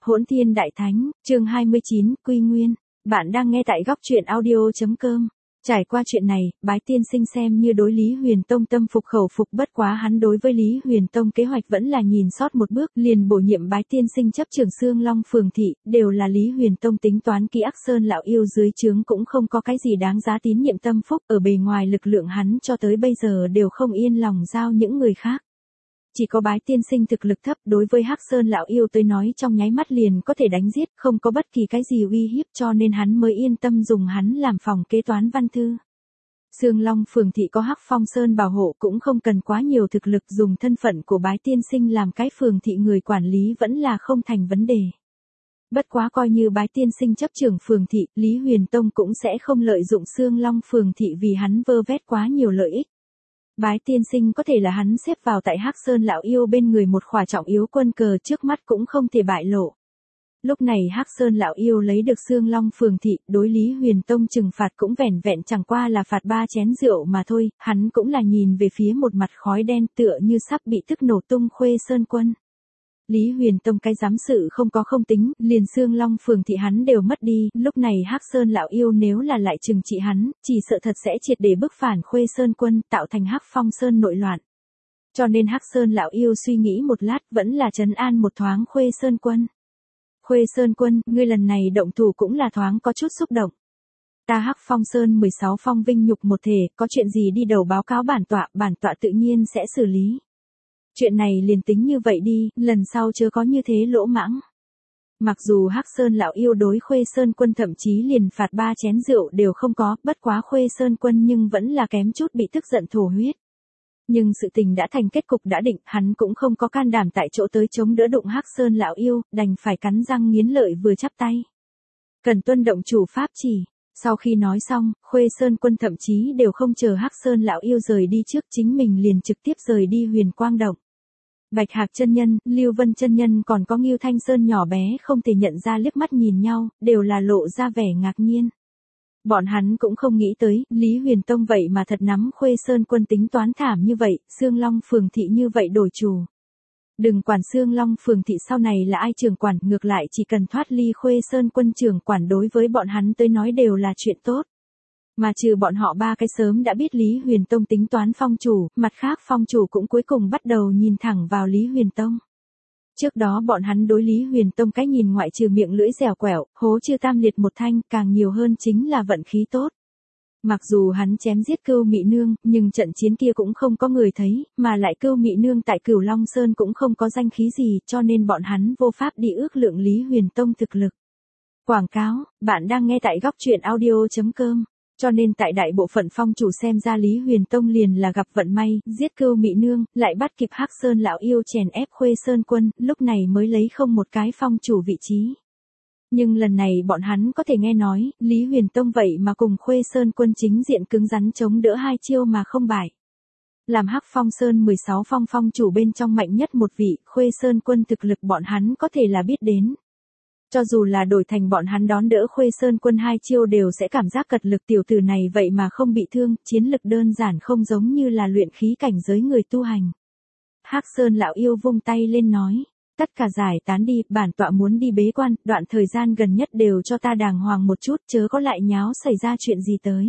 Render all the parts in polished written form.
Hỗn Thiên Đại Thánh, chương 29, Quy Nguyên. Bạn đang nghe tại góc truyện audio.com. Trải qua chuyện này, Bái Tiên Sinh xem như đối Lý Huyền Tông tâm phục khẩu phục, bất quá hắn đối với Lý Huyền Tông kế hoạch vẫn là nhìn sót một bước, liền bổ nhiệm Bái Tiên Sinh chấp trưởng Xương Long Phường thị, đều là Lý Huyền Tông tính toán kỹ Ác Sơn lão yêu dưới trướng cũng không có cái gì đáng giá tín nhiệm tâm phúc, ở bề ngoài lực lượng hắn cho tới bây giờ đều không yên lòng giao những người khác. Chỉ có Bái Tiên Sinh thực lực thấp, đối với Hắc Sơn lão yêu tới nói trong nháy mắt liền có thể đánh giết, không có bất kỳ cái gì uy hiếp, cho nên hắn mới yên tâm dùng hắn làm phòng kế toán văn thư. Xương Long Phường thị có Hắc Phong Sơn bảo hộ, cũng không cần quá nhiều thực lực, dùng thân phận của Bái Tiên Sinh làm cái phường thị người quản lý vẫn là không thành vấn đề. Bất quá coi như Bái Tiên Sinh chấp trưởng phường thị, Lý Huyền Tông cũng sẽ không lợi dụng Xương Long Phường thị vì hắn vơ vét quá nhiều lợi ích. Bái Tiên Sinh có thể là hắn xếp vào tại Hắc Sơn lão yêu bên người một khỏa trọng yếu quân cờ, trước mắt cũng không thể bại lộ. Lúc này Hắc Sơn lão yêu lấy được Xương Long Phường thị, đối Lý Huyền Tông trừng phạt cũng vẻn vẹn chẳng qua là phạt 3 chén rượu mà thôi, hắn cũng là nhìn về phía một mặt khói đen tựa như sắp bị tức nổ tung Khuê Sơn quân. Lý Huyền Tông cái giám sự không có không tính, liền Xương Long Phường thị hắn đều mất đi, lúc này Hắc Sơn lão yêu nếu là lại trừng trị hắn, chỉ sợ thật sẽ triệt để bức phản Khuê Sơn quân, tạo thành Hắc Phong Sơn nội loạn. Cho nên Hắc Sơn lão yêu suy nghĩ một lát, vẫn là trấn an một thoáng Khuê Sơn quân. Khuê Sơn quân, ngươi lần này động thủ cũng là thoáng có chút xúc động. Ta Hắc Phong Sơn 16 phong vinh nhục một thể, có chuyện gì đi đầu báo cáo bản tọa tự nhiên sẽ xử lý. Chuyện này liền tính như vậy đi, lần sau chớ có như thế lỗ mãng. Mặc dù Hắc Sơn lão yêu đối Khuê Sơn quân thậm chí liền phạt 3 chén rượu đều không có, bất quá Khuê Sơn quân nhưng vẫn là kém chút bị tức giận thổ huyết. Nhưng sự tình đã thành kết cục đã định, hắn cũng không có can đảm tại chỗ tới chống đỡ đụng Hắc Sơn lão yêu, đành phải cắn răng nghiến lợi vừa chắp tay. Cần tuân động chủ pháp chỉ. Sau khi nói xong, Khuê Sơn quân thậm chí đều không chờ Hắc Sơn lão yêu rời đi trước, chính mình liền trực tiếp rời đi Huyền Quang động. Bạch Hạc chân nhân, Lưu Vân chân nhân còn có Ngưu Thanh Sơn nhỏ bé không thể nhận ra liếc mắt nhìn nhau, đều là lộ ra vẻ ngạc nhiên. Bọn hắn cũng không nghĩ tới, Lý Huyền Tông vậy mà thật nắm Khuê Sơn quân tính toán thảm như vậy, Xương Long Phường thị như vậy đổi chủ. Đừng quản Xương Long Phường thị sau này là ai trưởng quản, ngược lại chỉ cần thoát ly Khuê Sơn quân trưởng quản đối với bọn hắn tới nói đều là chuyện tốt. Mà trừ bọn họ ba cái sớm đã biết Lý Huyền Tông tính toán phong chủ, mặt khác phong chủ cũng cuối cùng bắt đầu nhìn thẳng vào Lý Huyền Tông. Trước đó bọn hắn đối Lý Huyền Tông cái nhìn ngoại trừ miệng lưỡi dẻo quẹo, hố chưa tam liệt một thanh, càng nhiều hơn chính là vận khí tốt. Mặc dù hắn chém giết Cưu Mị Nương, nhưng trận chiến kia cũng không có người thấy, mà lại Cưu Mị Nương tại Cửu Long Sơn cũng không có danh khí gì, cho nên bọn hắn vô pháp đi ước lượng Lý Huyền Tông thực lực. Quảng cáo, bạn đang nghe tại góc truyện audio.com. Cho nên tại đại bộ phận phong chủ xem ra Lý Huyền Tông liền là gặp vận may, giết Cưu Mị Nương, lại bắt kịp Hắc Sơn lão yêu chèn ép Khuê Sơn quân, lúc này mới lấy không một cái phong chủ vị trí. Nhưng lần này bọn hắn có thể nghe nói, Lý Huyền Tông vậy mà cùng Khuê Sơn quân chính diện cứng rắn chống đỡ 2 chiêu mà không bại. Làm Hắc Phong Sơn 16 phong phong chủ bên trong mạnh nhất một vị, Khuê Sơn quân thực lực bọn hắn có thể là biết đến. Cho dù là đổi thành bọn hắn đón đỡ Khuê Sơn quân 2 chiêu đều sẽ cảm giác cật lực, tiểu tử này vậy mà không bị thương, chiến lực đơn giản không giống như là luyện khí cảnh giới người tu hành. Hắc Sơn lão yêu vung tay lên nói, tất cả giải tán đi, bản tọa muốn đi bế quan, đoạn thời gian gần nhất đều cho ta đàng hoàng một chút, chớ có lại nháo xảy ra chuyện gì tới.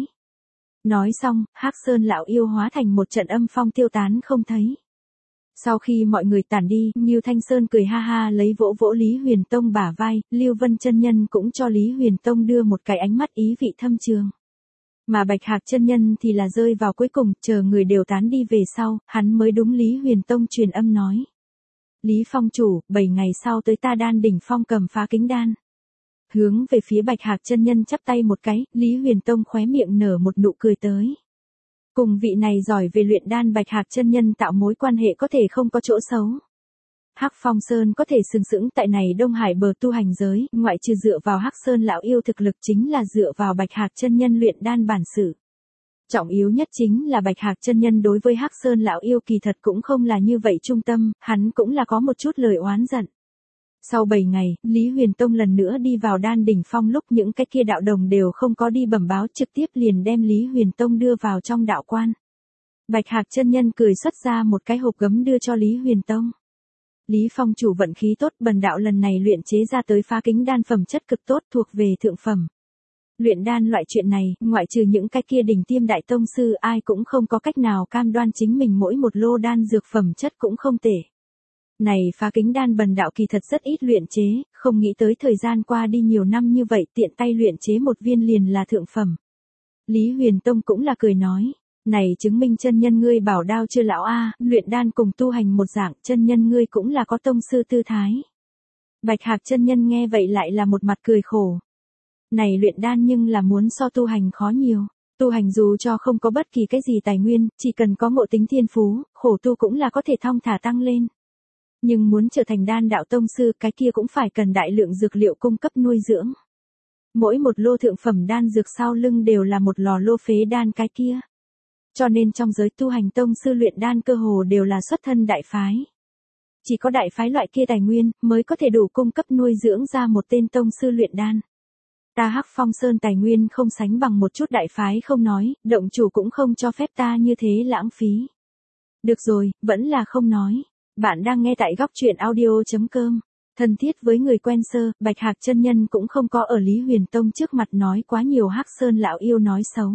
Nói xong, Hắc Sơn lão yêu hóa thành một trận âm phong tiêu tán không thấy. Sau khi mọi người tản đi, Ngưu Thanh Sơn cười ha ha lấy vỗ vỗ Lý Huyền Tông bả vai, Lưu Vân chân nhân cũng cho Lý Huyền Tông đưa một cái ánh mắt ý vị thâm trường. Mà Bạch Hạc chân nhân thì là rơi vào cuối cùng, chờ người đều tán đi về sau, hắn mới đúng Lý Huyền Tông truyền âm nói. Lý phong chủ, 7 ngày sau tới ta Đan đỉnh phong cầm phá kính đan. Hướng về phía Bạch Hạc chân nhân chắp tay một cái, Lý Huyền Tông khóe miệng nở một nụ cười tới. Cùng vị này giỏi về luyện đan Bạch Hạc chân nhân tạo mối quan hệ có thể không có chỗ xấu. Hắc Phong Sơn có thể sừng sững tại này Đông Hải bờ tu hành giới, ngoại trừ dựa vào Hắc Sơn lão yêu thực lực chính là dựa vào Bạch Hạc chân nhân luyện đan bản sự. Trọng yếu nhất chính là Bạch Hạc chân nhân đối với Hắc Sơn lão yêu kỳ thật cũng không là như vậy trung tâm, hắn cũng là có một chút lời oán giận. Sau 7 ngày, Lý Huyền Tông lần nữa đi vào Đan đỉnh phong, lúc những cái kia đạo đồng đều không có đi bẩm báo, trực tiếp liền đem Lý Huyền Tông đưa vào trong đạo quan. Bạch Hạc chân nhân cười xuất ra một cái hộp gấm đưa cho Lý Huyền Tông. Lý Phong chủ vận khí tốt, bần đạo lần này luyện chế ra tới phá kính đan phẩm chất cực tốt thuộc về thượng phẩm. Luyện đan loại chuyện này, ngoại trừ những cái kia đỉnh tiêm đại tông sư ai cũng không có cách nào cam đoan chính mình mỗi một lô đan dược phẩm chất cũng không tệ. Này phá kính đan bần đạo kỳ thật rất ít luyện chế, không nghĩ tới thời gian qua đi nhiều năm như vậy tiện tay luyện chế một viên liền là thượng phẩm. Lý Huyền Tông cũng là cười nói, này chứng minh chân nhân ngươi bảo đao chưa lão a, luyện đan cùng tu hành một dạng, chân nhân ngươi cũng là có tông sư tư thái. Bạch Hạc chân nhân nghe vậy lại là một mặt cười khổ. Này luyện đan nhưng là muốn so tu hành khó nhiều. Tu hành dù cho không có bất kỳ cái gì tài nguyên, chỉ cần có ngộ tính thiên phú, khổ tu cũng là có thể thong thả tăng lên. Nhưng muốn trở thành đan đạo tông sư cái kia cũng phải cần đại lượng dược liệu cung cấp nuôi dưỡng. Mỗi một lô thượng phẩm đan dược sau lưng đều là một lò lô phế đan cái kia. Cho nên trong giới tu hành tông sư luyện đan cơ hồ đều là xuất thân đại phái. Chỉ có đại phái loại kia tài nguyên mới có thể đủ cung cấp nuôi dưỡng ra một tên tông sư luyện đan. Ta Hắc Phong Sơn tài nguyên không sánh bằng một chút đại phái không nói, động chủ cũng không cho phép ta như thế lãng phí. Được rồi, vẫn là không nói. Bạn đang nghe tại góc truyện audio.com. Thân thiết với người quen sơ, Bạch Hạc chân nhân cũng không có ở Lý Huyền Tông trước mặt nói quá nhiều Hắc Sơn lão yêu nói xấu.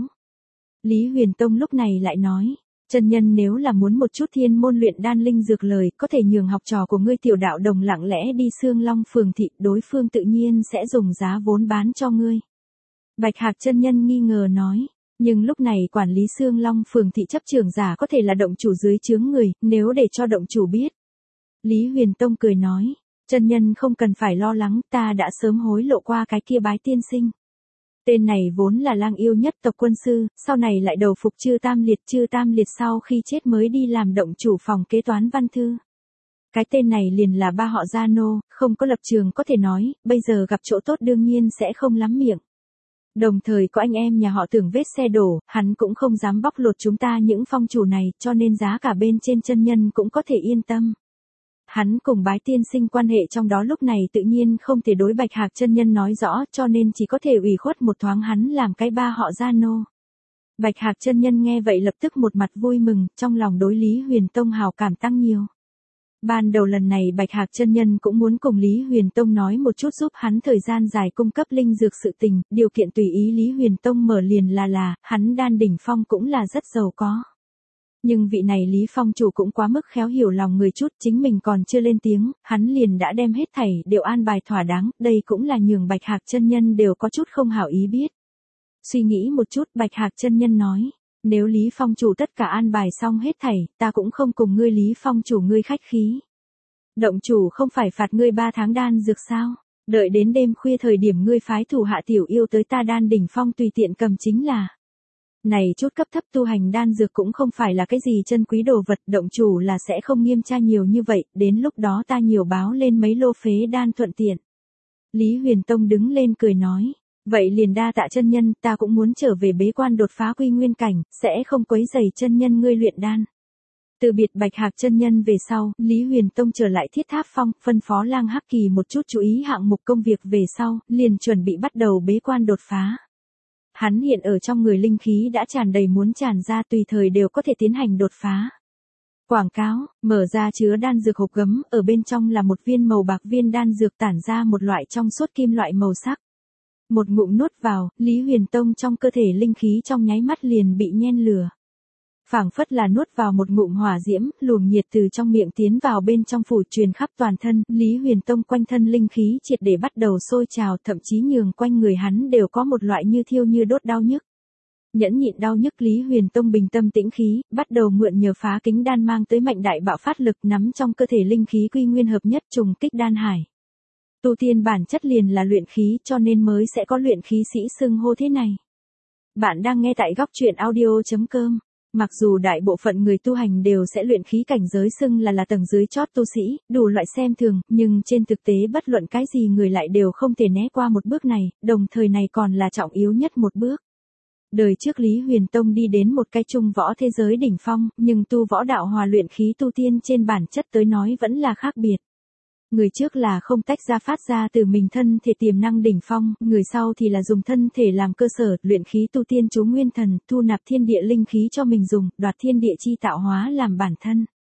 Lý Huyền Tông lúc này lại nói, chân nhân nếu là muốn một chút thiên môn luyện đan linh dược lời, có thể nhường học trò của ngươi Tiểu Đạo Đồng lặng lẽ đi Sương Long phường thị, đối phương tự nhiên sẽ dùng giá vốn bán cho ngươi. Bạch Hạc chân nhân nghi ngờ nói, nhưng lúc này quản lý Sương Long phường thị chấp trưởng giả có thể là động chủ dưới trướng người, nếu để cho động chủ biết. Lý Huyền Tông cười nói, chân nhân không cần phải lo lắng, ta đã sớm hối lộ qua cái kia Bái tiên sinh. Tên này vốn là lang yêu nhất tộc quân sư, sau này lại đầu phục Chư Tam Liệt sau khi chết mới đi làm động chủ phòng kế toán văn thư. Cái tên này liền là ba họ Gia Nô, không có lập trường có thể nói, bây giờ gặp chỗ tốt đương nhiên sẽ không lắm miệng. Đồng thời có anh em nhà họ Tưởng vết xe đổ, hắn cũng không dám bóc lột chúng ta những phong chủ này, cho nên giá cả bên trên chân nhân cũng có thể yên tâm. Hắn cùng Bái tiên sinh quan hệ trong đó lúc này tự nhiên không thể đối Bạch Hạc chân nhân nói rõ, cho nên chỉ có thể ủy khuất một thoáng hắn làm cái ba họ Gia Nô. Bạch Hạc chân nhân nghe vậy lập tức một mặt vui mừng, trong lòng đối Lý Huyền Tông hào cảm tăng nhiều. Ban đầu lần này Bạch Hạc chân nhân cũng muốn cùng Lý Huyền Tông nói một chút giúp hắn thời gian dài cung cấp linh dược sự tình, điều kiện tùy ý Lý Huyền Tông mở liền là, hắn đan đỉnh phong cũng là rất giàu có. Nhưng vị này Lý Phong chủ cũng quá mức khéo hiểu lòng người chút, chính mình còn chưa lên tiếng, hắn liền đã đem hết thảy đều an bài thỏa đáng, đây cũng là nhường Bạch Hạc chân nhân đều có chút không hảo ý biết. Suy nghĩ một chút, Bạch Hạc chân nhân nói, nếu Lý Phong chủ tất cả an bài xong hết thảy, ta cũng không cùng ngươi Lý Phong chủ ngươi khách khí. Động chủ không phải phạt ngươi 3 tháng đan dược sao? Đợi đến đêm khuya thời điểm ngươi phái thủ hạ tiểu yêu tới ta đan đỉnh phong tùy tiện cầm chính là. Này chút cấp thấp tu hành đan dược cũng không phải là cái gì chân quý đồ vật, động chủ là sẽ không nghiêm tra nhiều như vậy, đến lúc đó ta nhiều báo lên mấy lô phế đan thuận tiện. Lý Huyền Tông đứng lên cười nói, vậy liền đa tạ chân nhân, ta cũng muốn trở về bế quan đột phá quy nguyên cảnh, sẽ không quấy rầy chân nhân ngươi luyện đan. Từ biệt Bạch Hạc chân nhân về sau, Lý Huyền Tông trở lại Thiết Tháp Phong, phân phó Lang Hắc Kỳ một chút chú ý hạng mục công việc về sau, liền chuẩn bị bắt đầu bế quan đột phá. Hắn hiện ở trong người linh khí đã tràn đầy muốn tràn ra, tùy thời đều có thể tiến hành đột phá. Quảng cáo, mở ra chứa đan dược hộp gấm, ở bên trong là một viên màu bạc viên đan dược tản ra một loại trong suốt kim loại màu sắc. Một ngụm nuốt vào, Lý Huyền Tông trong cơ thể linh khí trong nháy mắt liền bị nhen lửa. Phảng phất là nuốt vào một ngụm hỏa diễm, luồng nhiệt từ trong miệng tiến vào bên trong phủ truyền khắp toàn thân, Lý Huyền Tông quanh thân linh khí triệt để bắt đầu sôi trào, thậm chí nhường quanh người hắn đều có một loại như thiêu như đốt đau nhức. Nhẫn nhịn đau nhức Lý Huyền Tông bình tâm tĩnh khí, bắt đầu mượn nhờ phá kính đan mang tới mạnh đại bạo phát lực nắm trong cơ thể linh khí quy nguyên hợp nhất trùng kích đan hải. Tu tiên bản chất liền là luyện khí cho nên mới sẽ có luyện khí sĩ xưng hô thế này. Bạn đang nghe tại góc truyện audio.com. Mặc dù đại bộ phận người tu hành đều sẽ luyện khí cảnh giới xưng là tầng dưới chót tu sĩ, đủ loại xem thường, nhưng trên thực tế bất luận cái gì người lại đều không thể né qua một bước này, đồng thời này còn là trọng yếu nhất một bước. Đời trước Lý Huyền Tông đi đến một cái trung võ thế giới đỉnh phong, nhưng tu võ đạo hòa luyện khí tu tiên trên bản chất tới nói vẫn là khác biệt. Người trước là không tách ra phát ra từ mình thân thể tiềm năng đỉnh phong, người sau thì là dùng thân thể làm cơ sở, luyện khí tu tiên chú nguyên thần, thu nạp thiên địa linh khí cho mình dùng, đoạt thiên địa chi tạo hóa làm bản thân.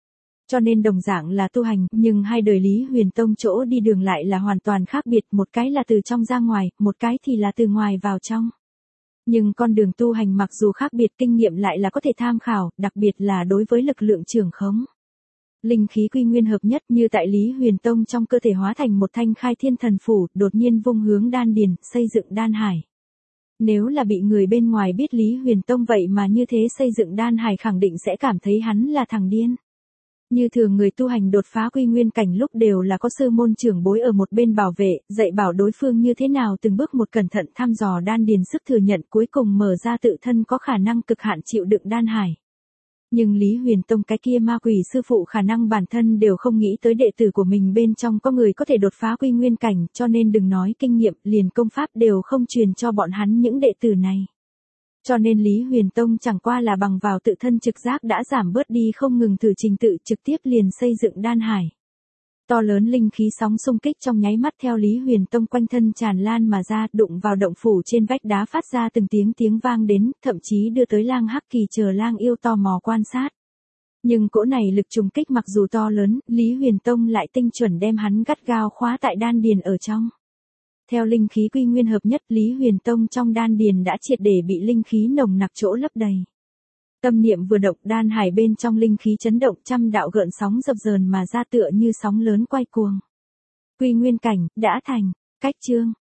Cho nên đồng dạng là tu hành, nhưng hai đời Lý Huyền Tông chỗ đi đường lại là hoàn toàn khác biệt, một cái là từ trong ra ngoài, một cái thì là từ ngoài vào trong. Nhưng con đường tu hành mặc dù khác biệt, kinh nghiệm lại là có thể tham khảo, đặc biệt là đối với lực lượng trưởng khống. Linh khí quy nguyên hợp nhất như tại Lý Huyền Tông trong cơ thể hóa thành một thanh khai thiên thần phủ, đột nhiên vung hướng đan điền, xây dựng đan hải. Nếu là bị người bên ngoài biết Lý Huyền Tông vậy mà như thế xây dựng đan hải khẳng định sẽ cảm thấy hắn là thằng điên. Như thường người tu hành đột phá quy nguyên cảnh lúc đều là có sư môn trưởng bối ở một bên bảo vệ, dạy bảo đối phương như thế nào từng bước một cẩn thận thăm dò đan điền sức thừa nhận cuối cùng mở ra tự thân có khả năng cực hạn chịu đựng đan hải. Nhưng Lý Huyền Tông cái kia ma quỷ sư phụ khả năng bản thân đều không nghĩ tới đệ tử của mình bên trong có người có thể đột phá quy nguyên cảnh, cho nên đừng nói kinh nghiệm, liền công pháp đều không truyền cho bọn hắn những đệ tử này. Cho nên Lý Huyền Tông chẳng qua là bằng vào tự thân trực giác đã giảm bớt đi không ngừng thử trình tự trực tiếp liền xây dựng đan hải. To lớn linh khí sóng xung kích trong nháy mắt theo Lý Huyền Tông quanh thân tràn lan mà ra, đụng vào động phủ trên vách đá phát ra từng tiếng vang đến, thậm chí đưa tới Lang Hắc Kỳ chờ lang yêu tò mò quan sát. Nhưng cỗ này lực trùng kích mặc dù to lớn, Lý Huyền Tông lại tinh chuẩn đem hắn gắt gao khóa tại đan điền ở trong. Theo linh khí quy nguyên hợp nhất, Lý Huyền Tông trong đan điền đã triệt để bị linh khí nồng nặc chỗ lấp đầy. Tâm niệm vừa động, đan hải bên trong linh khí chấn động, trăm đạo gợn sóng dập dờn mà ra tựa như sóng lớn quay cuồng. Quy nguyên cảnh, đã thành. Cách chương.